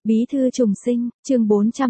Bí thư trùng sinh, chương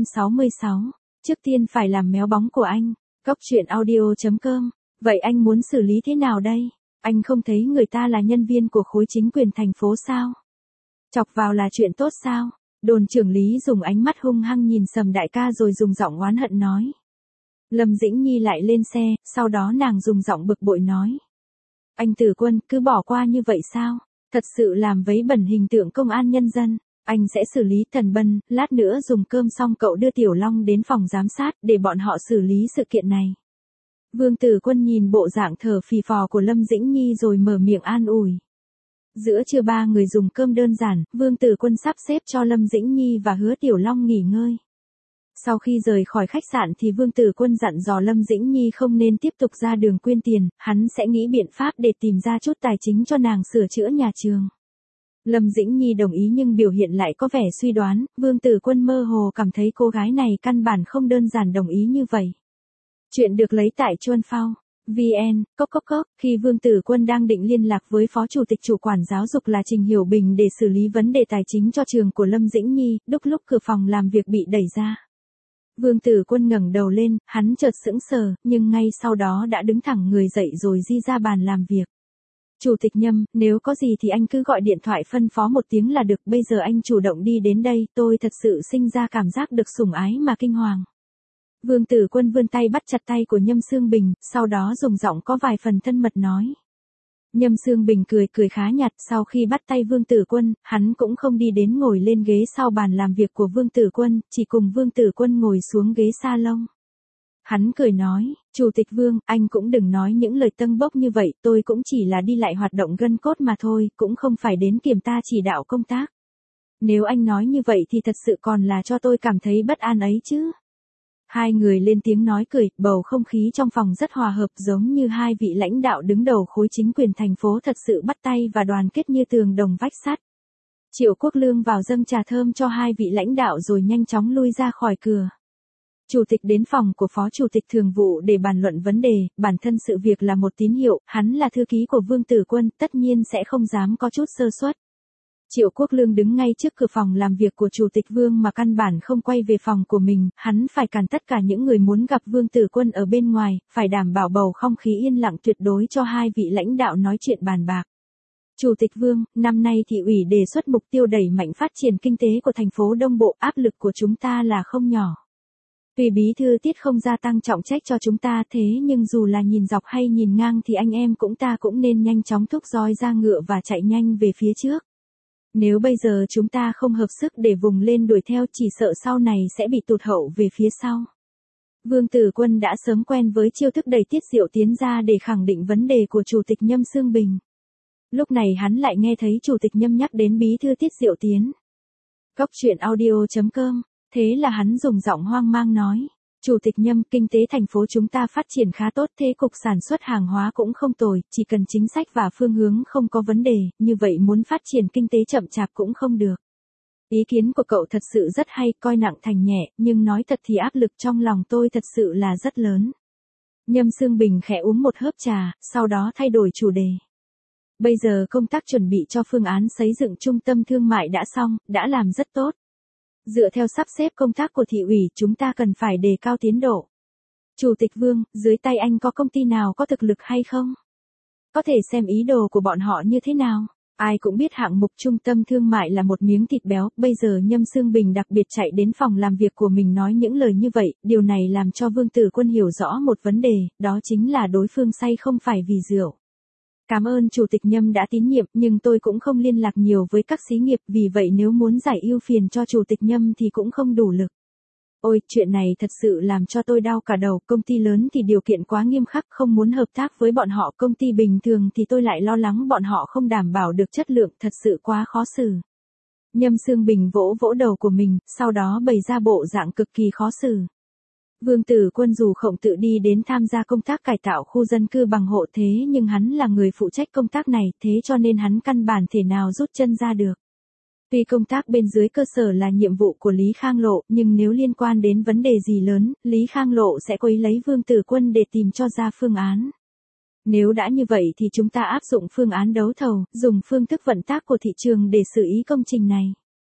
466. Trước tiên phải làm méo bóng của anh. Cóc truyện audio.com. Vậy anh muốn xử lý thế nào đây? Anh không thấy người ta là nhân viên của khối chính quyền thành phố sao? Chọc vào là chuyện tốt sao? Đồn trưởng lý dùng ánh mắt hung hăng nhìn Sầm đại ca rồi dùng giọng oán hận nói. Lâm Dĩnh Nhi lại lên xe, sau đó nàng dùng giọng bực bội nói. Anh Tử Quân cứ bỏ qua như vậy sao? Thật sự làm vấy bẩn hình tượng công an nhân dân. Anh sẽ xử lý Thần Bân, lát nữa dùng cơm xong cậu đưa Tiểu Long đến phòng giám sát để bọn họ xử lý sự kiện này. Vương Tử Quân nhìn bộ dạng thở phì phò của Lâm Dĩnh Nhi rồi mở miệng an ủi. Giữa trưa ba người dùng cơm đơn giản, Vương Tử Quân sắp xếp cho Lâm Dĩnh Nhi và Hứa Tiểu Long nghỉ ngơi. Sau khi rời khỏi khách sạn thì Vương Tử Quân dặn dò Lâm Dĩnh Nhi không nên tiếp tục ra đường quyên tiền, hắn sẽ nghĩ biện pháp để tìm ra chút tài chính cho nàng sửa chữa nhà trường. Lâm Dĩnh Nhi đồng ý nhưng biểu hiện lại có vẻ suy đoán, Vương Tử Quân mơ hồ cảm thấy cô gái này căn bản không đơn giản đồng ý như vậy. Chuyện được lấy tại Chuan Phao. VN, khi Vương Tử Quân đang định liên lạc với Phó Chủ tịch Chủ quản Giáo dục là Trình Hiểu Bình để xử lý vấn đề tài chính cho trường của Lâm Dĩnh Nhi, lúc cửa phòng làm việc bị đẩy ra. Vương Tử Quân ngẩng đầu lên, hắn chợt sững sờ, nhưng ngay sau đó đã đứng thẳng người dậy rồi di ra bàn làm việc. Chủ tịch Nhâm, nếu có gì thì anh cứ gọi điện thoại phân phó một tiếng là được, bây giờ anh chủ động đi đến đây, tôi thật sự sinh ra cảm giác được sủng ái mà kinh hoàng. Vương Tử Quân vươn tay bắt chặt tay của Nhâm Sương Bình, sau đó dùng giọng có vài phần thân mật nói. Nhâm Sương Bình cười khá nhạt, sau khi bắt tay Vương Tử Quân, hắn cũng không đi đến ngồi lên ghế sau bàn làm việc của Vương Tử Quân, chỉ cùng Vương Tử Quân ngồi xuống ghế salon. Hắn cười nói, Chủ tịch Vương, anh cũng đừng nói những lời tâng bốc như vậy, tôi cũng chỉ là đi lại hoạt động gân cốt mà thôi, cũng không phải đến kiểm ta chỉ đạo công tác. Nếu anh nói như vậy thì thật sự còn là cho tôi cảm thấy bất an ấy chứ. Hai người lên tiếng nói cười, bầu không khí trong phòng rất hòa hợp giống như hai vị lãnh đạo đứng đầu khối chính quyền thành phố thật sự bắt tay và đoàn kết như tường đồng vách sắt. Triệu Quốc Lương vào dâng trà thơm cho hai vị lãnh đạo rồi nhanh chóng lui ra khỏi cửa. Chủ tịch đến phòng của Phó Chủ tịch Thường vụ để bàn luận vấn đề, bản thân sự việc là một tín hiệu, hắn là thư ký của Vương Tử Quân, tất nhiên sẽ không dám có chút sơ suất. Triệu Quốc Lương đứng ngay trước cửa phòng làm việc của Chủ tịch Vương mà căn bản không quay về phòng của mình, hắn phải cản tất cả những người muốn gặp Vương Tử Quân ở bên ngoài, phải đảm bảo bầu không khí yên lặng tuyệt đối cho hai vị lãnh đạo nói chuyện bàn bạc. Chủ tịch Vương, năm nay thị ủy đề xuất mục tiêu đẩy mạnh phát triển kinh tế của thành phố Đông Bộ, áp lực của chúng ta là không nhỏ. Tuy bí thư Tiết không gia tăng trọng trách cho chúng ta thế nhưng dù là nhìn dọc hay nhìn ngang thì anh em ta cũng nên nhanh chóng thúc roi ra ngựa và chạy nhanh về phía trước. Nếu bây giờ chúng ta không hợp sức để vùng lên đuổi theo chỉ sợ sau này sẽ bị tụt hậu về phía sau. Vương Tử Quân đã sớm quen với chiêu thức đẩy Tiết Diệu Tiến ra để khẳng định vấn đề của Chủ tịch Nhâm Sương Bình. Lúc này hắn lại nghe thấy Chủ tịch Nhâm nhắc đến bí thư Tiết Diệu Tiến. Cóc truyện audio.com. Thế là hắn dùng giọng hoang mang nói, Chủ tịch Nhâm, kinh tế thành phố chúng ta phát triển khá tốt, thế cục sản xuất hàng hóa cũng không tồi, chỉ cần chính sách và phương hướng không có vấn đề, như vậy muốn phát triển kinh tế chậm chạp cũng không được. Ý kiến của cậu thật sự rất hay, coi nặng thành nhẹ, nhưng nói thật thì áp lực trong lòng tôi thật sự là rất lớn. Nhâm Sương Bình khẽ uống một hớp trà, sau đó thay đổi chủ đề. Bây giờ công tác chuẩn bị cho phương án xây dựng trung tâm thương mại đã xong, đã làm rất tốt. Dựa theo sắp xếp công tác của thị ủy chúng ta cần phải đề cao tiến độ. Chủ tịch Vương, dưới tay anh có công ty nào có thực lực hay không? Có thể xem ý đồ của bọn họ như thế nào? Ai cũng biết hạng mục trung tâm thương mại là một miếng thịt béo, bây giờ Nhâm Sương Bình đặc biệt chạy đến phòng làm việc của mình nói những lời như vậy, điều này làm cho Vương Tử Quân hiểu rõ một vấn đề, đó chính là đối phương say không phải vì rượu. Cảm ơn Chủ tịch Nhâm đã tín nhiệm nhưng tôi cũng không liên lạc nhiều với các xí nghiệp vì vậy nếu muốn giải ưu phiền cho Chủ tịch Nhâm thì cũng không đủ lực. Ôi, chuyện này thật sự làm cho tôi đau cả đầu, công ty lớn thì điều kiện quá nghiêm khắc không muốn hợp tác với bọn họ, công ty bình thường thì tôi lại lo lắng bọn họ không đảm bảo được chất lượng, thật sự quá khó xử. Nhâm Sương Bình vỗ vỗ đầu của mình, sau đó bày ra bộ dạng cực kỳ khó xử. Vương Tử Quân dù không tự đi đến tham gia công tác cải tạo khu dân cư bằng hộ thế nhưng hắn là người phụ trách công tác này thế cho nên hắn căn bản thể nào rút chân ra được. Tuy công tác bên dưới cơ sở là nhiệm vụ của Lý Khang Lộ nhưng nếu liên quan đến vấn đề gì lớn, Lý Khang Lộ sẽ quấy lấy Vương Tử Quân để tìm cho ra phương án. Nếu đã như vậy thì chúng ta áp dụng phương án đấu thầu, dùng phương thức vận tác của thị trường để xử lý công trình này.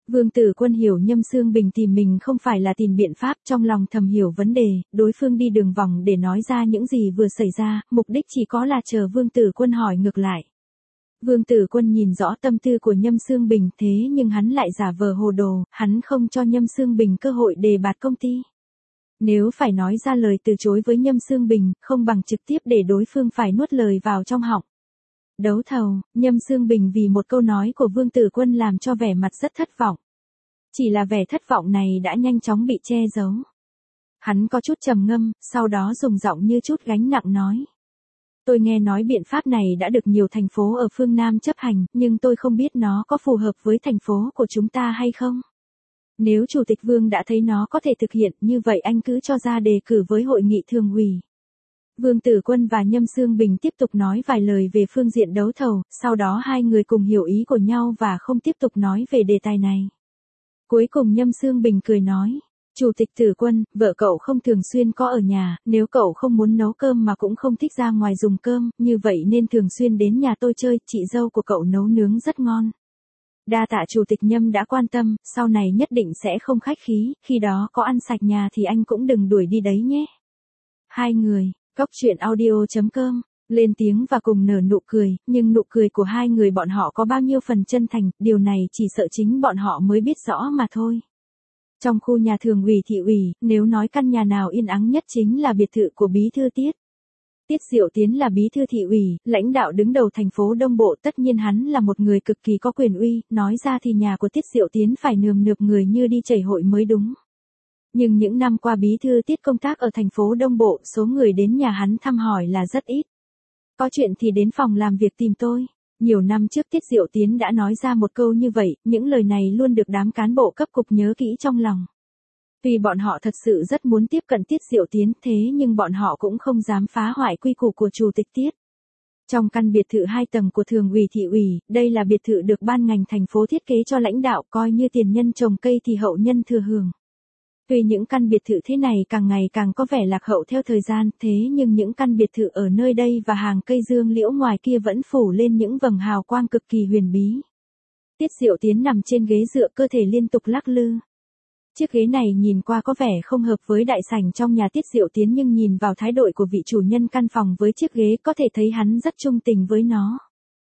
Vương Tử Quân hiểu Nhâm Xương Bình tìm mình không phải là tìm biện pháp, trong lòng thầm hiểu vấn đề, đối phương đi đường vòng để nói ra những gì vừa xảy ra, mục đích chỉ có là chờ Vương Tử Quân hỏi ngược lại. Vương Tử Quân nhìn rõ tâm tư của Nhâm Xương Bình, thế nhưng hắn lại giả vờ hồ đồ, hắn không cho Nhâm Xương Bình cơ hội đề bạt công ty. Nếu phải nói ra lời từ chối với Nhâm Xương Bình, không bằng trực tiếp để đối phương phải nuốt lời vào trong họng. Đấu thầu, Nhâm Xương Bình vì một câu nói của Vương Tử Quân làm cho vẻ mặt rất thất vọng. Chỉ là vẻ thất vọng này đã nhanh chóng bị che giấu. Hắn có chút trầm ngâm, sau đó dùng giọng như chút gánh nặng nói. Tôi nghe nói biện pháp này đã được nhiều thành phố ở phương Nam chấp hành, nhưng tôi không biết nó có phù hợp với thành phố của chúng ta hay không. Nếu Chủ tịch Vương đã thấy nó có thể thực hiện, như vậy anh cứ cho ra đề cử với hội nghị thường ủy. Vương Tử Quân và Nhâm Xương Bình tiếp tục nói vài lời về phương diện đấu thầu, sau đó hai người cùng hiểu ý của nhau và không tiếp tục nói về đề tài này. Cuối cùng Nhâm Xương Bình cười nói, Chủ tịch Tử Quân, vợ cậu không thường xuyên có ở nhà, nếu cậu không muốn nấu cơm mà cũng không thích ra ngoài dùng cơm, như vậy nên thường xuyên đến nhà tôi chơi, chị dâu của cậu nấu nướng rất ngon. Đa tạ Chủ tịch Nhâm đã quan tâm, sau này nhất định sẽ không khách khí, khi đó có ăn sạch nhà thì anh cũng đừng đuổi đi đấy nhé. Hai người, Cóc Truyện Audio.com, lên tiếng và cùng nở nụ cười, nhưng nụ cười của hai người bọn họ có bao nhiêu phần chân thành, điều này chỉ sợ chính bọn họ mới biết rõ mà thôi. Trong khu nhà thường ủy thị ủy, nếu nói căn nhà nào yên ắng nhất chính là biệt thự của Bí thư Tiết. Tiết Diệu Tiến là bí thư thị ủy, lãnh đạo đứng đầu thành phố Đông Bộ, tất nhiên hắn là một người cực kỳ có quyền uy, nói ra thì nhà của Tiết Diệu Tiến phải nườm nượp người như đi chảy hội mới đúng. Nhưng những năm qua bí thư Tiết công tác ở thành phố Đông Bộ, số người đến nhà hắn thăm hỏi là rất ít. Có chuyện thì đến phòng làm việc tìm tôi. Nhiều năm trước Tiết Diệu Tiến đã nói ra một câu như vậy, những lời này luôn được đám cán bộ cấp cục nhớ kỹ trong lòng. Vì bọn họ thật sự rất muốn tiếp cận Tiết Diệu Tiến, thế nhưng bọn họ cũng không dám phá hoại quy củ của Chủ tịch Tiết. Trong căn biệt thự 2 tầng của thường ủy thị ủy, đây là biệt thự được ban ngành thành phố thiết kế cho lãnh đạo, coi như tiền nhân trồng cây thì hậu nhân thừa hưởng. Tuy những căn biệt thự thế này càng ngày càng có vẻ lạc hậu theo thời gian, thế nhưng những căn biệt thự ở nơi đây và hàng cây dương liễu ngoài kia vẫn phủ lên những vầng hào quang cực kỳ huyền bí. Tiết Diệu Tiến nằm trên ghế dựa, cơ thể liên tục lắc lư. Chiếc ghế này nhìn qua có vẻ không hợp với đại sảnh trong nhà Tiết Diệu Tiến, nhưng nhìn vào thái độ của vị chủ nhân căn phòng với chiếc ghế có thể thấy hắn rất trung tình với nó.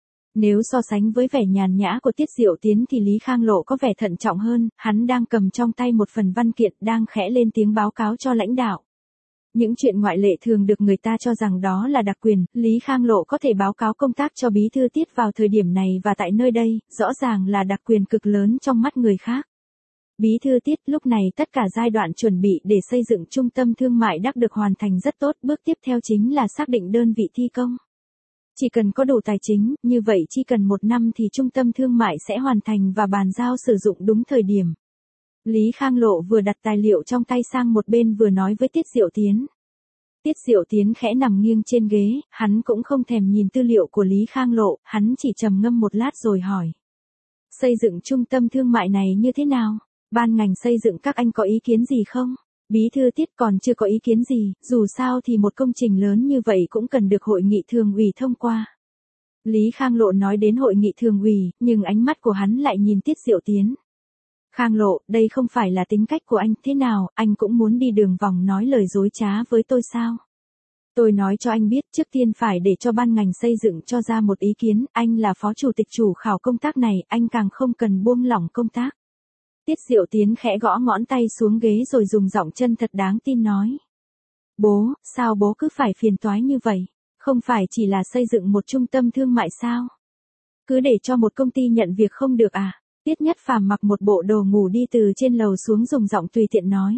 Nếu so sánh với vẻ nhàn nhã của Tiết Diệu Tiến thì Lý Khang Lộ có vẻ thận trọng hơn, hắn đang cầm trong tay một phần văn kiện, đang khẽ lên tiếng báo cáo cho lãnh đạo. Những chuyện ngoại lệ thường được người ta cho rằng đó là đặc quyền, Lý Khang Lộ có thể báo cáo công tác cho bí thư Tiết vào thời điểm này và tại nơi đây, rõ ràng là đặc quyền cực lớn trong mắt người khác. Bí thư Tiết, lúc này tất cả giai đoạn chuẩn bị để xây dựng trung tâm thương mại đã được hoàn thành rất tốt, bước tiếp theo chính là xác định đơn vị thi công. Chỉ cần có đủ tài chính, như vậy chỉ cần 1 năm thì trung tâm thương mại sẽ hoàn thành và bàn giao sử dụng đúng thời điểm. Lý Khang Lộ vừa đặt tài liệu trong tay sang một bên vừa nói với Tiết Diệu Tiến. Tiết Diệu Tiến khẽ nằm nghiêng trên ghế, hắn cũng không thèm nhìn tư liệu của Lý Khang Lộ, hắn chỉ trầm ngâm một lát rồi hỏi. Xây dựng trung tâm thương mại này như thế nào? Ban ngành xây dựng các anh có ý kiến gì không? Bí thư Tiết còn chưa có ý kiến gì, dù sao thì một công trình lớn như vậy cũng cần được hội nghị thường ủy thông qua. Lý Khang Lộ nói đến hội nghị thường ủy, nhưng ánh mắt của hắn lại nhìn Tiết Diệu Tiến. Khang Lộ, đây không phải là tính cách của anh, thế nào, anh cũng muốn đi đường vòng nói lời dối trá với tôi sao? Tôi nói cho anh biết, trước tiên phải để cho ban ngành xây dựng cho ra một ý kiến, anh là phó chủ tịch chủ khảo công tác này, anh càng không cần buông lỏng công tác. Tiết Diệu Tiến khẽ gõ ngón tay xuống ghế rồi dùng giọng chân thật đáng tin nói. Bố, sao bố cứ phải phiền toái như vậy? Không phải chỉ là xây dựng một trung tâm thương mại sao? Cứ để cho một công ty nhận việc không được à? Tiết Nhất Phàm mặc một bộ đồ ngủ đi từ trên lầu xuống dùng giọng tùy tiện nói.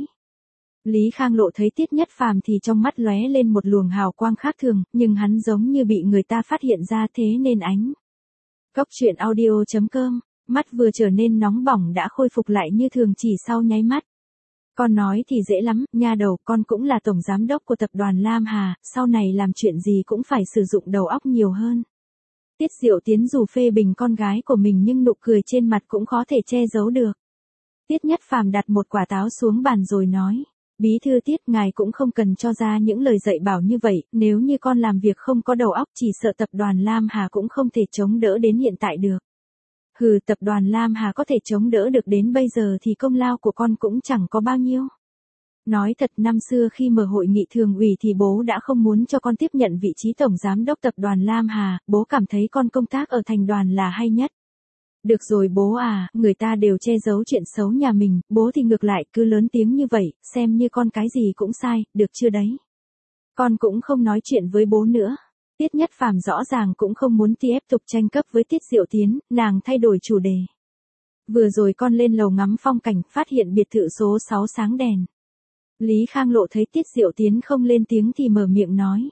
Lý Khang Lộ thấy Tiết Nhất Phàm thì trong mắt lóe lên một luồng hào quang khác thường, nhưng hắn giống như bị người ta phát hiện ra, thế nên ánh. Cóc Truyện Audio.com, mắt vừa trở nên nóng bỏng đã khôi phục lại như thường chỉ sau nháy mắt. Con nói thì dễ lắm, nha đầu, con cũng là tổng giám đốc của tập đoàn Lam Hà, sau này làm chuyện gì cũng phải sử dụng đầu óc nhiều hơn. Tiết Diệu Tiến dù phê bình con gái của mình nhưng nụ cười trên mặt cũng khó thể che giấu được. Tiết Nhất Phàm đặt một quả táo xuống bàn rồi nói. Bí thư Tiết, ngài cũng không cần cho ra những lời dạy bảo như vậy, nếu như con làm việc không có đầu óc chỉ sợ tập đoàn Lam Hà cũng không thể chống đỡ đến hiện tại được. Hừ, tập đoàn Lam Hà có thể chống đỡ được đến bây giờ thì công lao của con cũng chẳng có bao nhiêu. Nói thật, năm xưa khi mở hội nghị thường ủy thì bố đã không muốn cho con tiếp nhận vị trí tổng giám đốc tập đoàn Lam Hà, bố cảm thấy con công tác ở thành đoàn là hay nhất. Được rồi bố à, người ta đều che giấu chuyện xấu nhà mình, bố thì ngược lại cứ lớn tiếng như vậy, xem như con cái gì cũng sai, được chưa đấy. Con cũng không nói chuyện với bố nữa. Tiết Nhất Phàm rõ ràng cũng không muốn tiếp tục tranh chấp với Tiết Diệu Tiến, nàng thay đổi chủ đề. Vừa rồi con lên lầu ngắm phong cảnh, phát hiện biệt thự số 6 sáng đèn. Lý Khang Lộ thấy Tiết Diệu Tiến không lên tiếng thì mở miệng nói.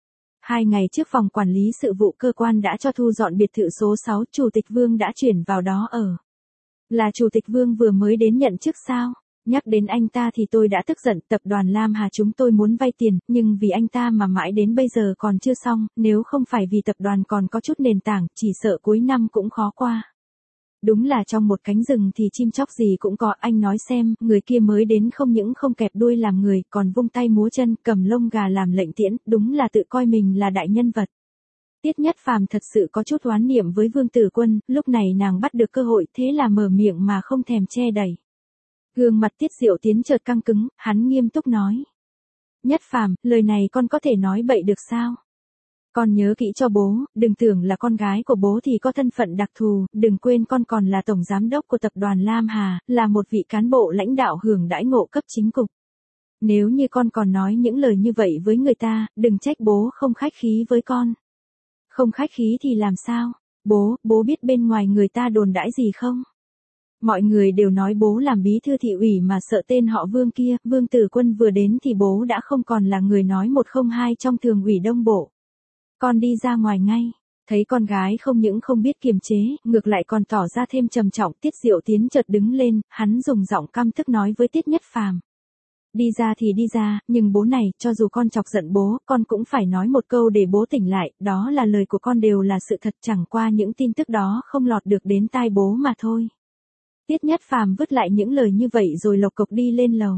2 ngày trước phòng quản lý sự vụ cơ quan đã cho thu dọn biệt thự số 6, Chủ tịch Vương đã chuyển vào đó ở. Là Chủ tịch Vương vừa mới đến nhận chức sao? Nhắc đến anh ta thì tôi đã tức giận, tập đoàn Lam Hà chúng tôi muốn vay tiền, nhưng vì anh ta mà mãi đến bây giờ còn chưa xong, nếu không phải vì tập đoàn còn có chút nền tảng, chỉ sợ cuối năm cũng khó qua. Đúng là trong một cánh rừng thì chim chóc gì cũng có, anh nói xem, người kia mới đến không những không kẹp đuôi làm người, còn vung tay múa chân, cầm lông gà làm lệnh tiễn, đúng là tự coi mình là đại nhân vật. Tiết Nhất Phàm thật sự có chút oán niệm với Vương Tử Quân, lúc này nàng bắt được cơ hội, thế là mở miệng mà không thèm che đậy. Gương mặt Tiết Diệu Tiến chợt căng cứng, hắn nghiêm túc nói. Nhất Phàm, lời này con có thể nói bậy được sao? Con nhớ kỹ cho bố, đừng tưởng là con gái của bố thì có thân phận đặc thù, đừng quên con còn là tổng giám đốc của tập đoàn Lam Hà, là một vị cán bộ lãnh đạo hưởng đãi ngộ cấp chính cục. Nếu như con còn nói những lời như vậy với người ta, đừng trách bố không khách khí với con. Không khách khí thì làm sao? Bố biết bên ngoài người ta đồn đãi gì không? Mọi người đều nói bố làm bí thư thị ủy mà sợ tên họ Vương kia, Vương Tử Quân vừa đến thì bố đã không còn là người nói 102 trong thường ủy Đông Bộ. Con đi ra ngoài ngay, thấy con gái không những không biết kiềm chế, ngược lại còn tỏ ra thêm trầm trọng. Tiết Diệu Tiến chợt đứng lên, hắn dùng giọng căm tức nói với Tiết Nhất Phàm. Đi ra thì đi ra, nhưng bố này, cho dù con chọc giận bố, con cũng phải nói một câu để bố tỉnh lại, đó là lời của con đều là sự thật, chẳng qua những tin tức đó không lọt được đến tai bố mà thôi. Tiết Nhất Phàm vứt lại những lời như vậy rồi lộc cộc đi lên lầu.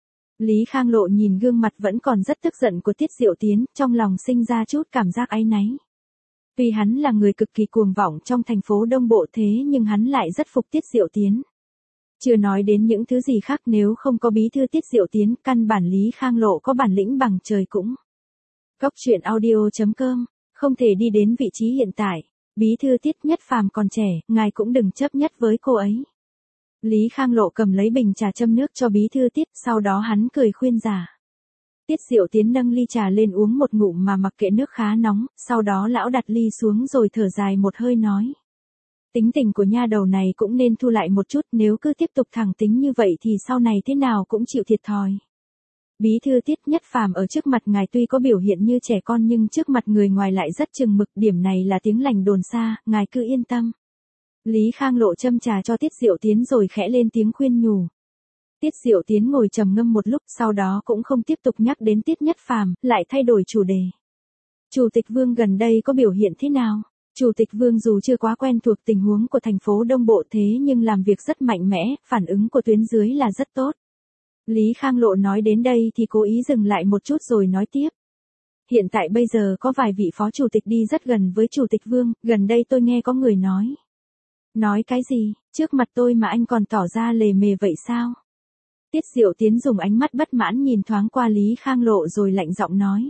Lý Khang Lộ nhìn gương mặt vẫn còn rất tức giận của Tiết Diệu Tiến, trong lòng sinh ra chút cảm giác áy náy. Vì hắn là người cực kỳ cuồng vọng trong thành phố Đông Bộ thế nhưng hắn lại rất phục Tiết Diệu Tiến. Chưa nói đến những thứ gì khác, nếu không có bí thư Tiết Diệu Tiến, căn bản Lý Khang Lộ có bản lĩnh bằng trời cũng. Góc truyện audio.com, không thể đi đến vị trí hiện tại. Bí thư Tiết Nhất Phàm còn trẻ, ngài cũng đừng chấp nhất với cô ấy. Lý Khang Lộ cầm lấy bình trà châm nước cho bí thư Tiết, sau đó hắn cười khuyên giải. Tiết Diệu Tiến nâng ly trà lên uống một ngụm mà mặc kệ nước khá nóng, sau đó lão đặt ly xuống rồi thở dài một hơi nói. Tính tình của nha đầu này cũng nên thu lại một chút, nếu cứ tiếp tục thẳng tính như vậy thì sau này thế nào cũng chịu thiệt thòi. Bí thư Tiết Nhất Phàm ở trước mặt ngài tuy có biểu hiện như trẻ con nhưng trước mặt người ngoài lại rất chừng mực, điểm này là tiếng lành đồn xa, ngài cứ yên tâm. Lý Khang Lộ châm trà cho Tiết Diệu Tiến rồi khẽ lên tiếng khuyên nhủ. Tiết Diệu Tiến ngồi trầm ngâm một lúc, sau đó cũng không tiếp tục nhắc đến Tiết Nhất Phàm, lại thay đổi chủ đề. Chủ tịch Vương gần đây có biểu hiện thế nào? Chủ tịch Vương dù chưa quá quen thuộc tình huống của thành phố Đông Bộ thế nhưng làm việc rất mạnh mẽ, phản ứng của tuyến dưới là rất tốt. Lý Khang Lộ nói đến đây thì cố ý dừng lại một chút rồi nói tiếp. Hiện tại bây giờ có vài vị phó chủ tịch đi rất gần với Chủ tịch Vương, gần đây tôi nghe có người nói. Nói cái gì, trước mặt tôi mà anh còn tỏ ra lề mề vậy sao? Tiết Diệu Tiến dùng ánh mắt bất mãn nhìn thoáng qua Lý Khang Lộ rồi lạnh giọng nói.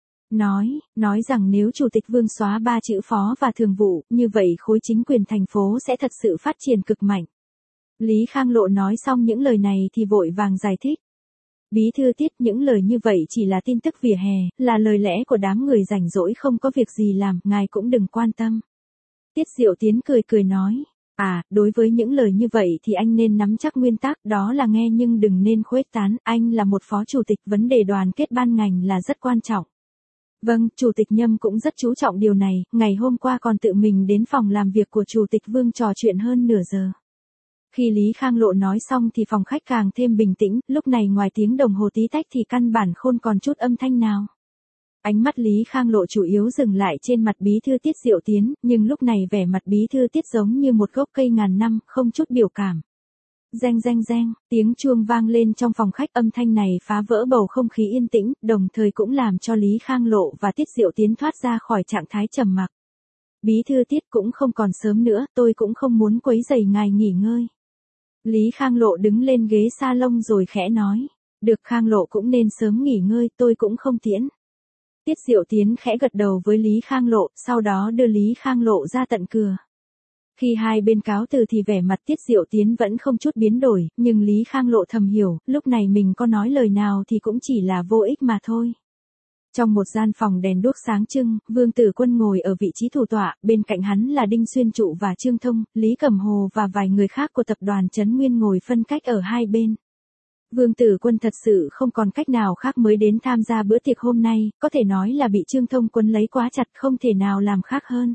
Nói rằng nếu Chủ tịch Vương xóa 3 chữ phó và thường vụ, như vậy khối chính quyền thành phố sẽ thật sự phát triển cực mạnh. Lý Khang Lộ nói xong những lời này thì vội vàng giải thích. Bí thư Tiết, những lời như vậy chỉ là tin tức vỉa hè, là lời lẽ của đám người rảnh rỗi không có việc gì làm, ngài cũng đừng quan tâm. Tiết Diệu Tiến cười nói. Đối với những lời như vậy thì anh nên nắm chắc nguyên tắc, đó là nghe nhưng đừng nên khuếch tán, anh là một phó chủ tịch, vấn đề đoàn kết ban ngành là rất quan trọng. Vâng, Chủ tịch Nhâm cũng rất chú trọng điều này, ngày hôm qua còn tự mình đến phòng làm việc của Chủ tịch Vương trò chuyện hơn nửa giờ. Khi Lý Khang Lộ nói xong thì phòng khách càng thêm bình tĩnh, lúc này ngoài tiếng đồng hồ tí tách thì căn bản không còn chút âm thanh nào. Ánh mắt Lý Khang Lộ chủ yếu dừng lại trên mặt bí thư Tiết Diệu Tiến, nhưng lúc này vẻ mặt bí thư Tiết giống như một gốc cây ngàn năm, không chút biểu cảm. Reng reng reng, tiếng chuông vang lên trong phòng khách, âm thanh này phá vỡ bầu không khí yên tĩnh, đồng thời cũng làm cho Lý Khang Lộ và Tiết Diệu Tiến thoát ra khỏi trạng thái trầm mặc. Bí thư Tiết cũng không còn sớm nữa, tôi cũng không muốn quấy rầy ngài nghỉ ngơi. Lý Khang Lộ đứng lên ghế salon rồi khẽ nói. Được, Khang Lộ cũng nên sớm nghỉ ngơi, tôi cũng không tiễn. Tiết Diệu Tiến khẽ gật đầu với Lý Khang Lộ, sau đó đưa Lý Khang Lộ ra tận cửa. Khi hai bên cáo từ thì vẻ mặt Tiết Diệu Tiến vẫn không chút biến đổi, nhưng Lý Khang Lộ thầm hiểu, lúc này mình có nói lời nào thì cũng chỉ là vô ích mà thôi. Trong một gian phòng đèn đuốc sáng trưng, Vương Tử Quân ngồi ở vị trí thủ tọa, bên cạnh hắn là Đinh Xuyên Trụ và Trương Thông, Lý Cẩm Hồ và vài người khác của tập đoàn Trấn Nguyên ngồi phân cách ở hai bên. Vương Tử Quân thật sự không còn cách nào khác mới đến tham gia bữa tiệc hôm nay, có thể nói là bị Trương Thông quấn lấy quá chặt, không thể nào làm khác hơn.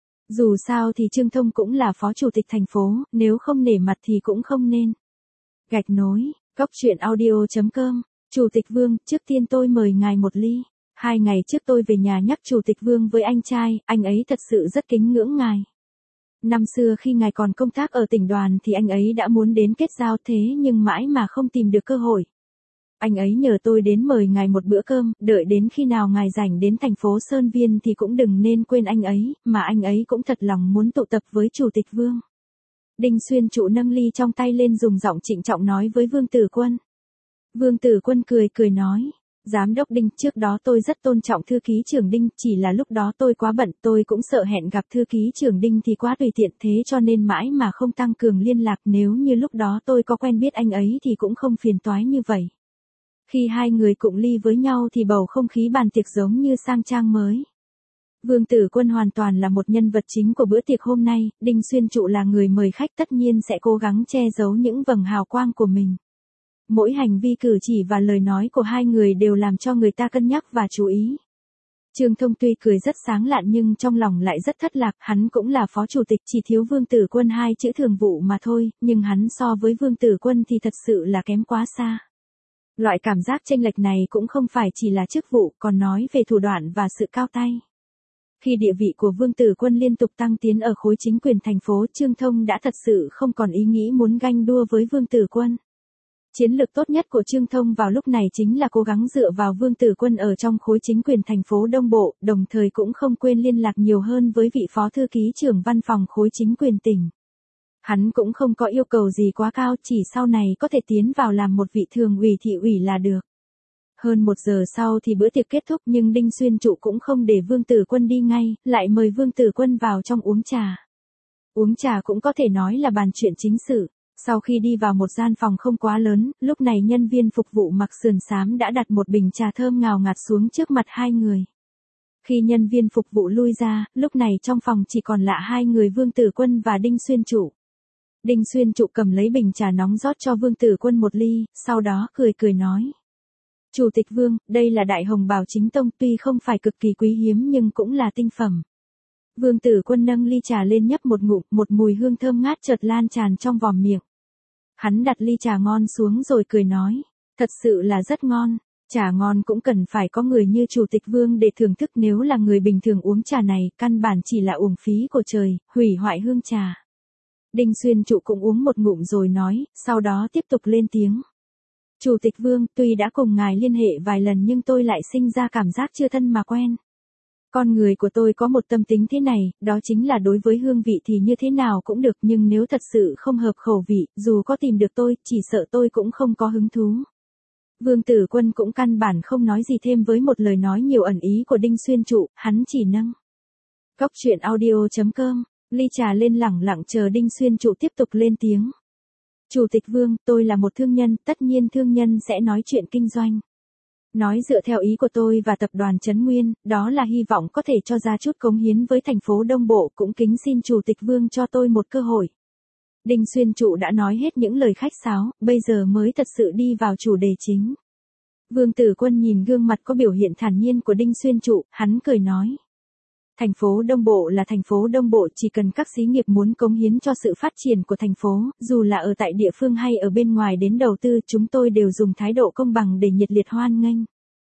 Dù sao thì Trương Thông cũng là phó chủ tịch thành phố, nếu không nể mặt thì cũng không nên. Gạch nối, Cóc Truyện Audio.com, Chủ tịch Vương, trước tiên tôi mời ngài một ly. 2 ngày trước tôi về nhà nhắc Chủ tịch Vương với anh trai, anh ấy thật sự rất kính ngưỡng ngài. Năm xưa khi ngài còn công tác ở tỉnh đoàn thì anh ấy đã muốn đến kết giao thế nhưng mãi mà không tìm được cơ hội. Anh ấy nhờ tôi đến mời ngài một bữa cơm, đợi đến khi nào ngài rảnh đến thành phố Sơn Viên thì cũng đừng nên quên anh ấy, mà anh ấy cũng thật lòng muốn tụ tập với Chủ tịch Vương. Đinh Xuyên Trụ nâng ly trong tay lên dùng giọng trịnh trọng nói với Vương Tử Quân. Vương Tử Quân cười nói. Giám đốc Đinh, trước đó tôi rất tôn trọng thư ký trưởng Đinh, chỉ là lúc đó tôi quá bận, tôi cũng sợ hẹn gặp thư ký trưởng Đinh thì quá tùy tiện, thế cho nên mãi mà không tăng cường liên lạc, nếu như lúc đó tôi có quen biết anh ấy thì cũng không phiền toái như vậy. Khi hai người cụng ly với nhau thì bầu không khí bàn tiệc giống như sang trang mới. Vương Tử Quân hoàn toàn là một nhân vật chính của bữa tiệc hôm nay, Đinh Xuyên Trụ là người mời khách tất nhiên sẽ cố gắng che giấu những vầng hào quang của mình. Mỗi hành vi cử chỉ và lời nói của hai người đều làm cho người ta cân nhắc và chú ý. Trương Thông tuy cười rất sáng lạn nhưng trong lòng lại rất thất lạc, hắn cũng là phó chủ tịch, chỉ thiếu Vương Tử Quân 2 chữ thường vụ mà thôi, nhưng hắn so với Vương Tử Quân thì thật sự là kém quá xa. Loại cảm giác chênh lệch này cũng không phải chỉ là chức vụ, còn nói về thủ đoạn và sự cao tay. Khi địa vị của Vương Tử Quân liên tục tăng tiến ở khối chính quyền thành phố, Trương Thông đã thật sự không còn ý nghĩ muốn ganh đua với Vương Tử Quân. Chiến lược tốt nhất của Trương Thông vào lúc này chính là cố gắng dựa vào Vương Tử Quân ở trong khối chính quyền thành phố Đông Bộ, đồng thời cũng không quên liên lạc nhiều hơn với vị phó thư ký trưởng văn phòng khối chính quyền tỉnh. Hắn cũng không có yêu cầu gì quá cao, chỉ sau này có thể tiến vào làm một vị thường ủy thị ủy là được. Hơn 1 giờ sau thì bữa tiệc kết thúc nhưng Đinh Xuyên Trụ cũng không để Vương Tử Quân đi ngay, lại mời Vương Tử Quân vào trong uống trà. Uống trà cũng có thể nói là bàn chuyện chính sự. Sau khi đi vào một gian phòng không quá lớn, lúc này nhân viên phục vụ mặc sườn xám đã đặt một bình trà thơm ngào ngạt xuống trước mặt hai người. Khi nhân viên phục vụ lui ra, lúc này trong phòng chỉ còn lại hai người Vương Tử Quân và Đinh Xuyên Trụ. Đinh Xuyên Trụ cầm lấy bình trà nóng rót cho Vương Tử Quân một ly, sau đó cười nói. Chủ tịch Vương, đây là đại hồng bào chính tông, tuy không phải cực kỳ quý hiếm nhưng cũng là tinh phẩm. Vương Tử Quân nâng ly trà lên nhấp một ngụm, một mùi hương thơm ngát chợt lan tràn trong vòm miệng. Hắn đặt ly trà ngon xuống rồi cười nói, thật sự là rất ngon, trà ngon cũng cần phải có người như Chủ tịch Vương để thưởng thức, nếu là người bình thường uống trà này, căn bản chỉ là uổng phí của trời, hủy hoại hương trà. Đinh Xuyên Trụ cũng uống một ngụm rồi nói, sau đó tiếp tục lên tiếng. Chủ tịch Vương, tuy đã cùng ngài liên hệ vài lần nhưng tôi lại sinh ra cảm giác chưa thân mà quen. Con người của tôi có một tâm tính thế này, đó chính là đối với hương vị thì như thế nào cũng được, nhưng nếu thật sự không hợp khẩu vị, dù có tìm được tôi, chỉ sợ tôi cũng không có hứng thú. Vương Tử Quân cũng căn bản không nói gì thêm với một lời nói nhiều ẩn ý của Đinh Xuyên Trụ, hắn chỉ nâng. Cóc Truyện Audio.com, ly trà lên lẳng lặng chờ Đinh Xuyên Trụ tiếp tục lên tiếng. Chủ tịch Vương, tôi là một thương nhân, tất nhiên thương nhân sẽ nói chuyện kinh doanh. Nói dựa theo ý của tôi và tập đoàn Trấn Nguyên, đó là hy vọng có thể cho ra chút cống hiến với thành phố Đông Bộ, cũng kính xin Chủ tịch Vương cho tôi một cơ hội. Đinh Xuyên Trụ đã nói hết những lời khách sáo, bây giờ mới thật sự đi vào chủ đề chính. Vương Tử Quân nhìn gương mặt có biểu hiện thản nhiên của Đinh Xuyên Trụ, hắn cười nói. Thành phố Đông Bộ là thành phố Đông Bộ, chỉ cần các xí nghiệp muốn cống hiến cho sự phát triển của thành phố, dù là ở tại địa phương hay ở bên ngoài đến đầu tư, chúng tôi đều dùng thái độ công bằng để nhiệt liệt hoan nghênh.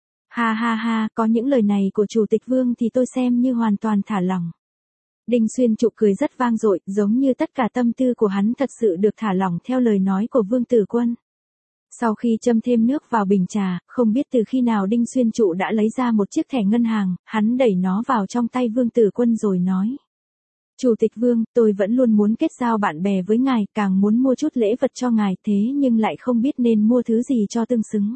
Ha ha ha, có những lời này của Chủ tịch Vương thì tôi xem như hoàn toàn thả lỏng. Đinh Xuyên Trụ cười rất vang dội, giống như tất cả tâm tư của hắn thật sự được thả lỏng theo lời nói của Vương Tử Quân. Sau khi châm thêm nước vào bình trà, không biết từ khi nào Đinh Xuyên Trụ đã lấy ra một chiếc thẻ ngân hàng, hắn đẩy nó vào trong tay Vương Tử Quân rồi nói. Chủ tịch Vương, tôi vẫn luôn muốn kết giao bạn bè với ngài, càng muốn mua chút lễ vật cho ngài, thế nhưng lại không biết nên mua thứ gì cho tương xứng.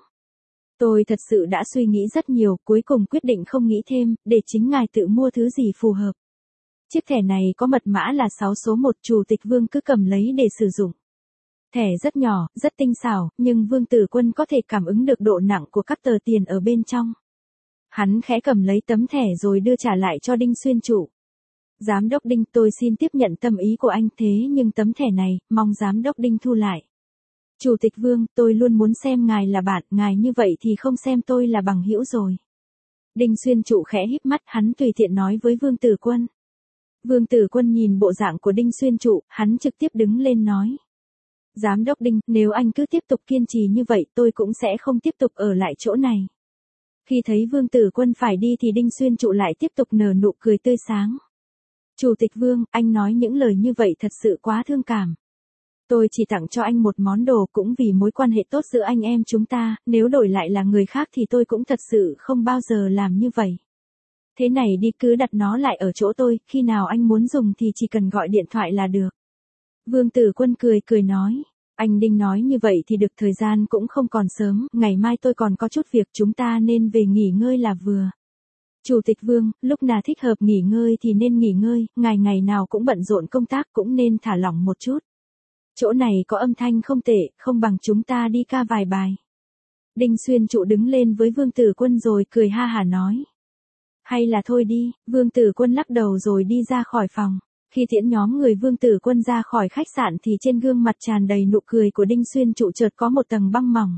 Tôi thật sự đã suy nghĩ rất nhiều, cuối cùng quyết định không nghĩ thêm, để chính ngài tự mua thứ gì phù hợp. Chiếc thẻ này có mật mã là 6 số 1, Chủ tịch Vương cứ cầm lấy để sử dụng. Thẻ rất nhỏ, rất tinh xảo, nhưng Vương Tử Quân có thể cảm ứng được độ nặng của các tờ tiền ở bên trong. Hắn khẽ cầm lấy tấm thẻ rồi đưa trả lại cho Đinh Xuyên Trụ. Giám đốc Đinh, tôi xin tiếp nhận tâm ý của anh, thế nhưng tấm thẻ này, mong giám đốc Đinh thu lại. Chủ tịch Vương, tôi luôn muốn xem ngài là bạn, ngài như vậy thì không xem tôi là bằng hữu rồi. Đinh Xuyên Trụ khẽ híp mắt, hắn tùy tiện nói với Vương Tử Quân. Vương Tử Quân nhìn bộ dạng của Đinh Xuyên Trụ, hắn trực tiếp đứng lên nói. Giám đốc Đinh, nếu anh cứ tiếp tục kiên trì như vậy tôi cũng sẽ không tiếp tục ở lại chỗ này. Khi thấy Vương Tử Quân phải đi thì Đinh Xuyên Trụ lại tiếp tục nở nụ cười tươi sáng. Chủ tịch Vương, anh nói những lời như vậy thật sự quá thương cảm. Tôi chỉ tặng cho anh một món đồ cũng vì mối quan hệ tốt giữa anh em chúng ta, nếu đổi lại là người khác thì tôi cũng thật sự không bao giờ làm như vậy. Thế này đi, cứ đặt nó lại ở chỗ tôi, khi nào anh muốn dùng thì chỉ cần gọi điện thoại là được. Vương Tử Quân cười nói. Anh Đinh nói như vậy thì được, thời gian cũng không còn sớm, ngày mai tôi còn có chút việc, chúng ta nên về nghỉ ngơi là vừa. Chủ tịch Vương, lúc nào thích hợp nghỉ ngơi thì nên nghỉ ngơi, ngài ngày nào cũng bận rộn công tác cũng nên thả lỏng một chút. Chỗ này có âm thanh không tệ, không bằng chúng ta đi ca vài bài. Đinh Xuyên Trụ đứng lên với Vương Tử Quân rồi cười ha hả nói. Hay là thôi đi, Vương Tử Quân lắc đầu rồi đi ra khỏi phòng. Khi tiễn nhóm người Vương Tử Quân ra khỏi khách sạn thì trên gương mặt tràn đầy nụ cười của Đinh Xuyên Trụ chợt có một tầng băng mỏng.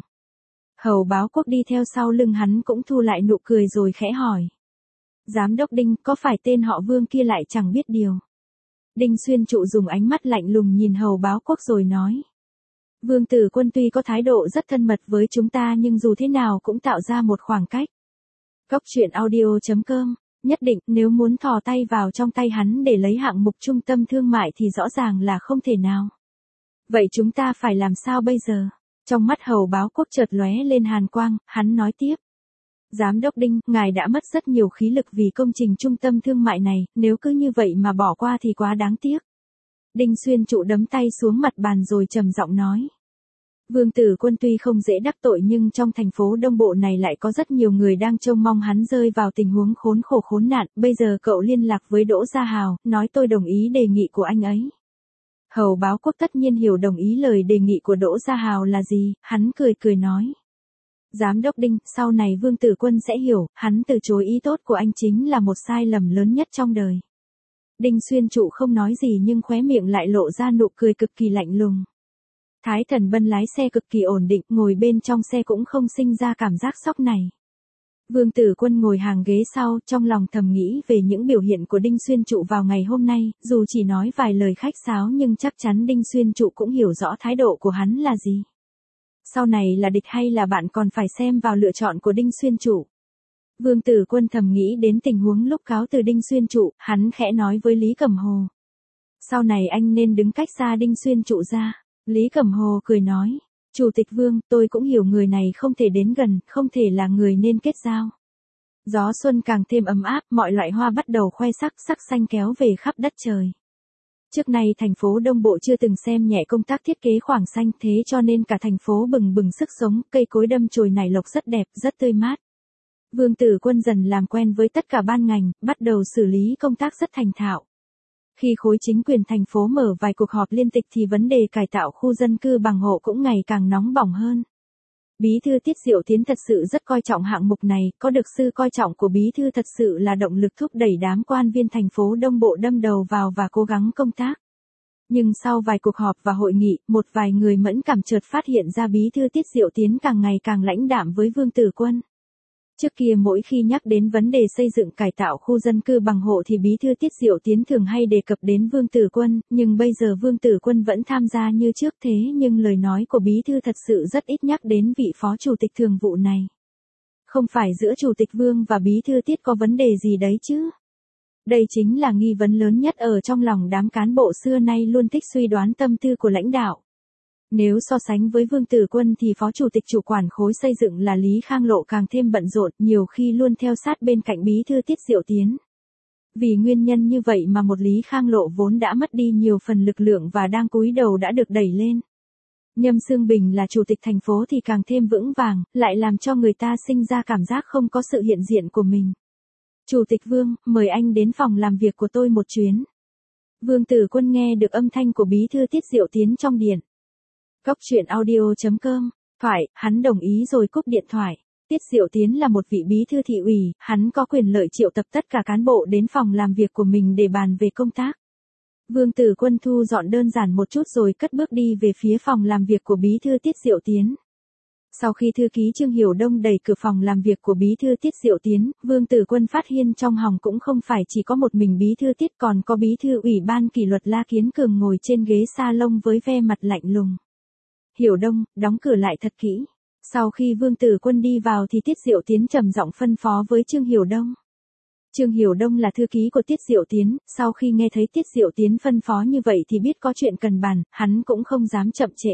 Hầu Báo Quốc đi theo sau lưng hắn cũng thu lại nụ cười rồi khẽ hỏi. Giám đốc Đinh, có phải tên họ Vương kia lại chẳng biết điều? Đinh Xuyên Trụ dùng ánh mắt lạnh lùng nhìn Hầu Báo Quốc rồi nói. Vương Tử Quân tuy có thái độ rất thân mật với chúng ta nhưng dù thế nào cũng tạo ra một khoảng cách. Cốc truyện audio.com. Nhất định, nếu muốn thò tay vào trong tay hắn để lấy hạng mục trung tâm thương mại thì rõ ràng là không thể nào. Vậy chúng ta phải làm sao bây giờ? Trong mắt Hầu Báo Quốc chợt lóe lên hàn quang, hắn nói tiếp. Giám đốc Đinh, ngài đã mất rất nhiều khí lực vì công trình trung tâm thương mại này, nếu cứ như vậy mà bỏ qua thì quá đáng tiếc. Đinh Xuyên Trụ đấm tay xuống mặt bàn rồi trầm giọng nói. Vương Tử Quân tuy không dễ đắc tội nhưng trong thành phố Đông Bộ này lại có rất nhiều người đang trông mong hắn rơi vào tình huống khốn khổ khốn nạn, bây giờ cậu liên lạc với Đỗ Gia Hào, nói tôi đồng ý đề nghị của anh ấy. Hầu Báo Quốc tất nhiên hiểu đồng ý lời đề nghị của Đỗ Gia Hào là gì, hắn cười nói. Giám đốc Đinh, sau này Vương Tử Quân sẽ hiểu, hắn từ chối ý tốt của anh chính là một sai lầm lớn nhất trong đời. Đinh Xuyên Trụ không nói gì nhưng khóe miệng lại lộ ra nụ cười cực kỳ lạnh lùng. Thái Thần Bân lái xe cực kỳ ổn định, ngồi bên trong xe cũng không sinh ra cảm giác sốc này. Vương Tử Quân ngồi hàng ghế sau, trong lòng thầm nghĩ về những biểu hiện của Đinh Xuyên Trụ vào ngày hôm nay, dù chỉ nói vài lời khách sáo nhưng chắc chắn Đinh Xuyên Trụ cũng hiểu rõ thái độ của hắn là gì. Sau này là địch hay là bạn còn phải xem vào lựa chọn của Đinh Xuyên Trụ. Vương Tử Quân thầm nghĩ đến tình huống lúc cáo từ Đinh Xuyên Trụ, hắn khẽ nói với Lý Cẩm Hồ. Sau này anh nên đứng cách xa Đinh Xuyên Trụ ra. Lý Cẩm Hồ cười nói. Chủ tịch Vương, tôi cũng hiểu người này không thể đến gần, không thể là người nên kết giao. Gió xuân càng thêm ấm áp, mọi loại hoa bắt đầu khoe sắc xanh kéo về khắp đất trời. Trước nay thành phố Đông Bộ chưa từng xem nhẹ công tác thiết kế khoảng xanh, thế cho nên cả thành phố bừng bừng sức sống, cây cối đâm chồi nảy lộc rất đẹp, rất tươi mát. Vương Tử Quân dần làm quen với tất cả ban ngành, bắt đầu xử lý công tác rất thành thạo. Khi khối chính quyền thành phố mở vài cuộc họp liên tịch thì vấn đề cải tạo khu dân cư bằng hộ cũng ngày càng nóng bỏng hơn. Bí thư Tiết Diệu Tiến thật sự rất coi trọng hạng mục này, có được sự coi trọng của bí thư thật sự là động lực thúc đẩy đám quan viên thành phố Đông Bộ đâm đầu vào và cố gắng công tác. Nhưng sau vài cuộc họp và hội nghị, một vài người mẫn cảm chợt phát hiện ra bí thư Tiết Diệu Tiến càng ngày càng lãnh đạm với Vương Tử Quân. Trước kia mỗi khi nhắc đến vấn đề xây dựng cải tạo khu dân cư bằng hộ thì bí thư Tiết Diệu Tiến thường hay đề cập đến Vương Tử Quân, nhưng bây giờ Vương Tử Quân vẫn tham gia như trước, thế nhưng lời nói của bí thư thật sự rất ít nhắc đến vị phó chủ tịch thường vụ này. Không phải giữa chủ tịch Vương và bí thư Tiết có vấn đề gì đấy chứ? Đây chính là nghi vấn lớn nhất ở trong lòng đám cán bộ xưa nay luôn thích suy đoán tâm tư của lãnh đạo. Nếu so sánh với Vương Tử Quân thì phó chủ tịch chủ quản khối xây dựng là Lý Khang Lộ càng thêm bận rộn, nhiều khi luôn theo sát bên cạnh bí thư Tiết Diệu Tiến. Vì nguyên nhân như vậy mà một Lý Khang Lộ vốn đã mất đi nhiều phần lực lượng và đang cúi đầu đã được đẩy lên. Nhâm Xương Bình là chủ tịch thành phố thì càng thêm vững vàng, lại làm cho người ta sinh ra cảm giác không có sự hiện diện của mình. Chủ tịch Vương, mời anh đến phòng làm việc của tôi một chuyến. Vương Tử Quân nghe được âm thanh của bí thư Tiết Diệu Tiến trong điện. Cốc truyện audio.com, thoại, hắn đồng ý rồi cúp điện thoại. Tiết Diệu Tiến là một vị bí thư thị ủy, hắn có quyền lợi triệu tập tất cả cán bộ đến phòng làm việc của mình để bàn về công tác. Vương Tử Quân thu dọn đơn giản một chút rồi cất bước đi về phía phòng làm việc của bí thư Tiết Diệu Tiến. Sau khi thư ký Trương Hiểu Đông đẩy cửa phòng làm việc của bí thư Tiết Diệu Tiến, Vương Tử Quân phát hiện trong phòng cũng không phải chỉ có một mình bí thư Tiết, còn có bí thư ủy ban kỷ luật La Kiến Cường ngồi trên ghế salon với vẻ mặt lạnh lùng. Hiểu Đông, đóng cửa lại thật kỹ. Sau khi Vương Tử Quân đi vào thì Tiết Diệu Tiến trầm giọng phân phó với Trương Hiểu Đông. Trương Hiểu Đông là thư ký của Tiết Diệu Tiến, sau khi nghe thấy Tiết Diệu Tiến phân phó như vậy thì biết có chuyện cần bàn, hắn cũng không dám chậm trễ.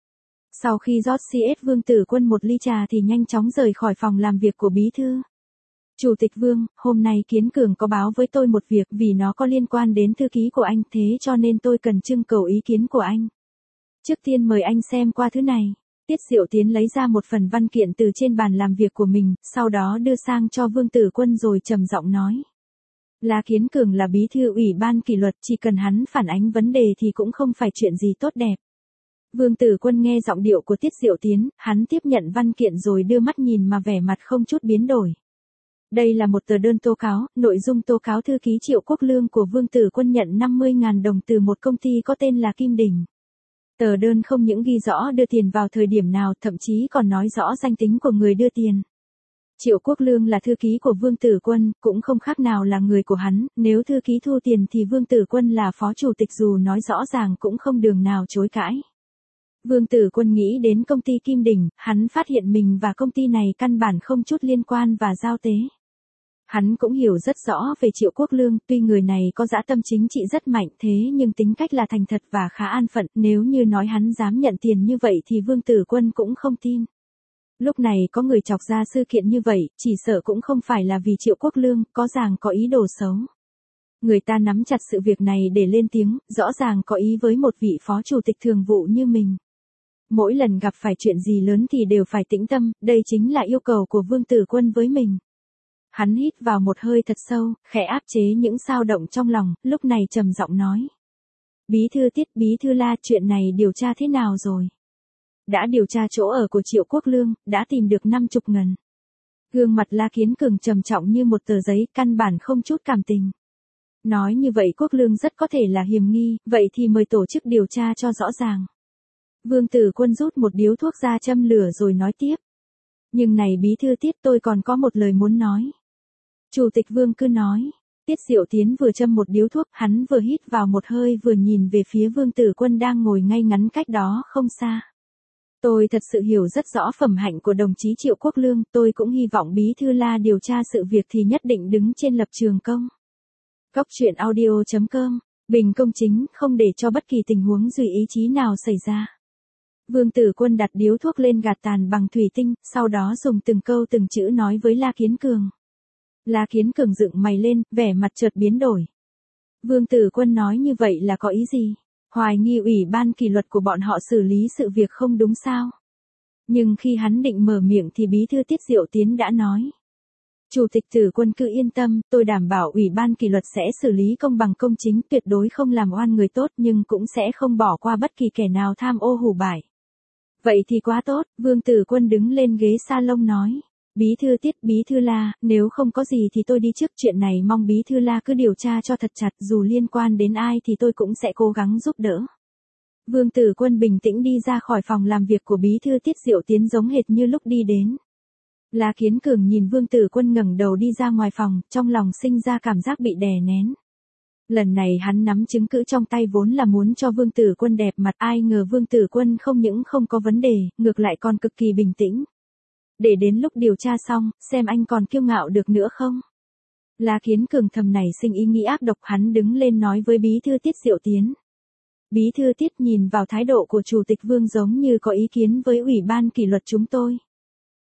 Sau khi rót CS Vương Tử Quân một ly trà thì nhanh chóng rời khỏi phòng làm việc của bí thư. Chủ tịch Vương, hôm nay Kiến Cường có báo với tôi một việc vì nó có liên quan đến thư ký của anh, thế cho nên tôi cần trưng cầu ý kiến của anh. Trước tiên mời anh xem qua thứ này. Tiết Diệu Tiến lấy ra một phần văn kiện từ trên bàn làm việc của mình, sau đó đưa sang cho Vương Tử Quân rồi trầm giọng nói. La Kiến Cường là bí thư ủy ban kỷ luật, chỉ cần hắn phản ánh vấn đề thì cũng không phải chuyện gì tốt đẹp. Vương Tử Quân nghe giọng điệu của Tiết Diệu Tiến, hắn tiếp nhận văn kiện rồi đưa mắt nhìn mà vẻ mặt không chút biến đổi. Đây là một tờ đơn tố cáo, nội dung tố cáo thư ký Triệu Quốc Lương của Vương Tử Quân nhận 50.000 đồng từ một công ty có tên là Kim Đình. Tờ đơn không những ghi rõ đưa tiền vào thời điểm nào, thậm chí còn nói rõ danh tính của người đưa tiền. Triệu Quốc Lương là thư ký của Vương Tử Quân, cũng không khác nào là người của hắn, nếu thư ký thu tiền thì Vương Tử Quân là phó chủ tịch dù nói rõ ràng cũng không đường nào chối cãi. Vương Tử Quân nghĩ đến công ty Kim Đình, hắn phát hiện mình và công ty này căn bản không chút liên quan và giao tế. Hắn cũng hiểu rất rõ về Triệu Quốc Lương, tuy người này có dã tâm chính trị rất mạnh thế nhưng tính cách là thành thật và khá an phận, nếu như nói hắn dám nhận tiền như vậy thì Vương Tử Quân cũng không tin. Lúc này có người chọc ra sự kiện như vậy, chỉ sợ cũng không phải là vì Triệu Quốc Lương, có ràng có ý đồ xấu. Người ta nắm chặt sự việc này để lên tiếng, rõ ràng có ý với một vị phó chủ tịch thường vụ như mình. Mỗi lần gặp phải chuyện gì lớn thì đều phải tĩnh tâm, đây chính là yêu cầu của Vương Tử Quân với mình. Hắn hít vào một hơi thật sâu, khẽ áp chế những xao động trong lòng, lúc này trầm giọng nói. Bí thư Tiết, bí thư La, chuyện này điều tra thế nào rồi? Đã điều tra chỗ ở của Triệu Quốc Lương, đã tìm được 50 ngần. Gương mặt La Kiến Cường trầm trọng như một tờ giấy, căn bản không chút cảm tình. Nói như vậy Quốc Lương rất có thể là hiểm nghi, vậy thì mời tổ chức điều tra cho rõ ràng. Vương Tử Quân rút một điếu thuốc ra châm lửa rồi nói tiếp. Nhưng này bí thư Tiết, tôi còn có một lời muốn nói. Chủ tịch Vương cứ nói. Tiết Diệu Tiến vừa châm một điếu thuốc, hắn vừa hít vào một hơi vừa nhìn về phía Vương Tử Quân đang ngồi ngay ngắn cách đó không xa. Tôi thật sự hiểu rất rõ phẩm hạnh của đồng chí Triệu Quốc Lương, tôi cũng hy vọng bí thư La điều tra sự việc thì nhất định đứng trên lập trường công. Cốc truyện audio.com, bình công chính, không để cho bất kỳ tình huống duy ý chí nào xảy ra. Vương Tử Quân đặt điếu thuốc lên gạt tàn bằng thủy tinh, sau đó dùng từng câu từng chữ nói với La Kiến Cường. La Kiến Cường dựng mày lên, vẻ mặt chợt biến đổi. Vương Tử Quân nói như vậy là có ý gì? Hoài nghi ủy ban kỷ luật của bọn họ xử lý sự việc không đúng sao? Nhưng khi hắn định mở miệng thì bí thư Tiết Diệu Tiến đã nói. Chủ tịch Tử Quân cứ yên tâm, tôi đảm bảo ủy ban kỷ luật sẽ xử lý công bằng công chính, tuyệt đối không làm oan người tốt nhưng cũng sẽ không bỏ qua bất kỳ kẻ nào tham ô hủ bại. Vậy thì quá tốt, Vương Tử Quân đứng lên ghế salon nói. Bí thư Tiết, bí thư La, nếu không có gì thì tôi đi trước, chuyện này mong bí thư La cứ điều tra cho thật chặt, dù liên quan đến ai thì tôi cũng sẽ cố gắng giúp đỡ. Vương Tử Quân bình tĩnh đi ra khỏi phòng làm việc của bí thư Tiết Diệu Tiến giống hệt như lúc đi đến. La Kiến Cường nhìn Vương Tử Quân ngẩng đầu đi ra ngoài phòng, trong lòng sinh ra cảm giác bị đè nén. Lần này hắn nắm chứng cứ trong tay vốn là muốn cho Vương Tử Quân đẹp mặt, ai ngờ Vương Tử Quân không những không có vấn đề, ngược lại còn cực kỳ bình tĩnh. Để đến lúc điều tra xong, xem anh còn kiêu ngạo được nữa không? La Kiến Cường thầm nảy sinh ý nghĩ ác độc, hắn đứng lên nói với bí thư Tiết Diệu Tiến. Bí thư Tiết, nhìn vào thái độ của Chủ tịch Vương giống như có ý kiến với ủy ban kỷ luật chúng tôi.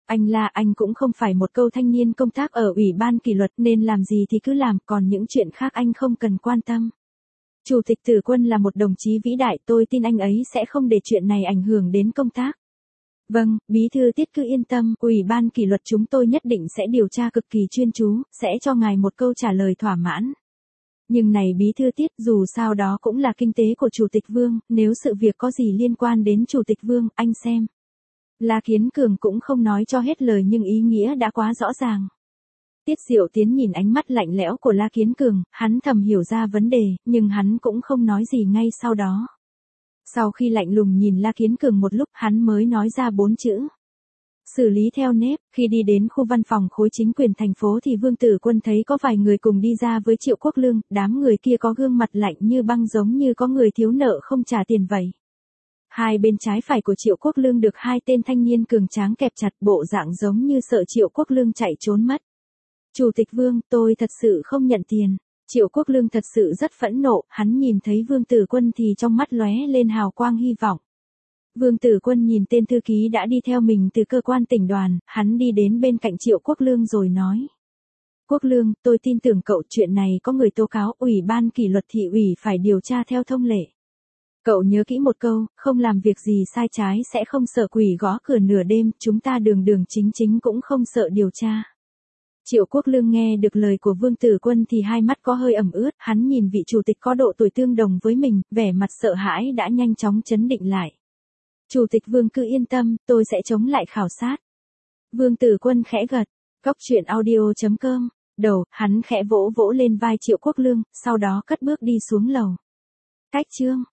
Anh cũng không phải một câu thanh niên công tác ở ủy ban kỷ luật nên làm gì thì cứ làm, còn những chuyện khác anh không cần quan tâm. Chủ tịch Tử Quân là một đồng chí vĩ đại, tôi tin anh ấy sẽ không để chuyện này ảnh hưởng đến công tác. Vâng, bí thư Tiết cứ yên tâm, ủy ban kỷ luật chúng tôi nhất định sẽ điều tra cực kỳ chuyên chú, sẽ cho ngài một câu trả lời thỏa mãn. Nhưng này bí thư Tiết, dù sao đó cũng là kinh tế của Chủ tịch Vương, nếu sự việc có gì liên quan đến Chủ tịch Vương, anh xem. La Kiến Cường cũng không nói cho hết lời nhưng ý nghĩa đã quá rõ ràng. Tiết Diệu Tiến nhìn ánh mắt lạnh lẽo của La Kiến Cường, hắn thầm hiểu ra vấn đề, nhưng hắn cũng không nói gì ngay sau đó. Sau khi lạnh lùng nhìn La Kiến Cường một lúc, hắn mới nói ra 4 chữ. Xử lý theo nếp. Khi đi đến khu văn phòng khối chính quyền thành phố thì Vương Tử Quân thấy có vài người cùng đi ra với Triệu Quốc Lương, đám người kia có gương mặt lạnh như băng giống như có người thiếu nợ không trả tiền vậy. Hai bên trái phải của Triệu Quốc Lương được hai tên thanh niên cường tráng kẹp chặt, bộ dạng giống như sợ Triệu Quốc Lương chạy trốn mất. Chủ tịch Vương, tôi thật sự không nhận tiền. Triệu Quốc Lương thật sự rất phẫn nộ, hắn nhìn thấy Vương Tử Quân thì trong mắt lóe lên hào quang hy vọng. Vương Tử Quân nhìn tên thư ký đã đi theo mình từ cơ quan tỉnh đoàn, hắn đi đến bên cạnh Triệu Quốc Lương rồi nói. Quốc Lương, tôi tin tưởng cậu, chuyện này có người tố cáo, ủy ban kỷ luật thị ủy phải điều tra theo thông lệ. Cậu nhớ kỹ một câu, không làm việc gì sai trái sẽ không sợ quỷ gõ cửa nửa đêm, chúng ta đường đường chính chính cũng không sợ điều tra. Triệu Quốc Lương nghe được lời của Vương Tử Quân thì hai mắt có hơi ẩm ướt, hắn nhìn vị chủ tịch có độ tuổi tương đồng với mình, vẻ mặt sợ hãi đã nhanh chóng trấn định lại. Chủ tịch Vương cứ yên tâm, tôi sẽ chống lại khảo sát. Vương Tử Quân khẽ gật, Cóc truyện audio.com, đầu, hắn khẽ vỗ vỗ lên vai Triệu Quốc Lương, sau đó cất bước đi xuống lầu. Cách chương.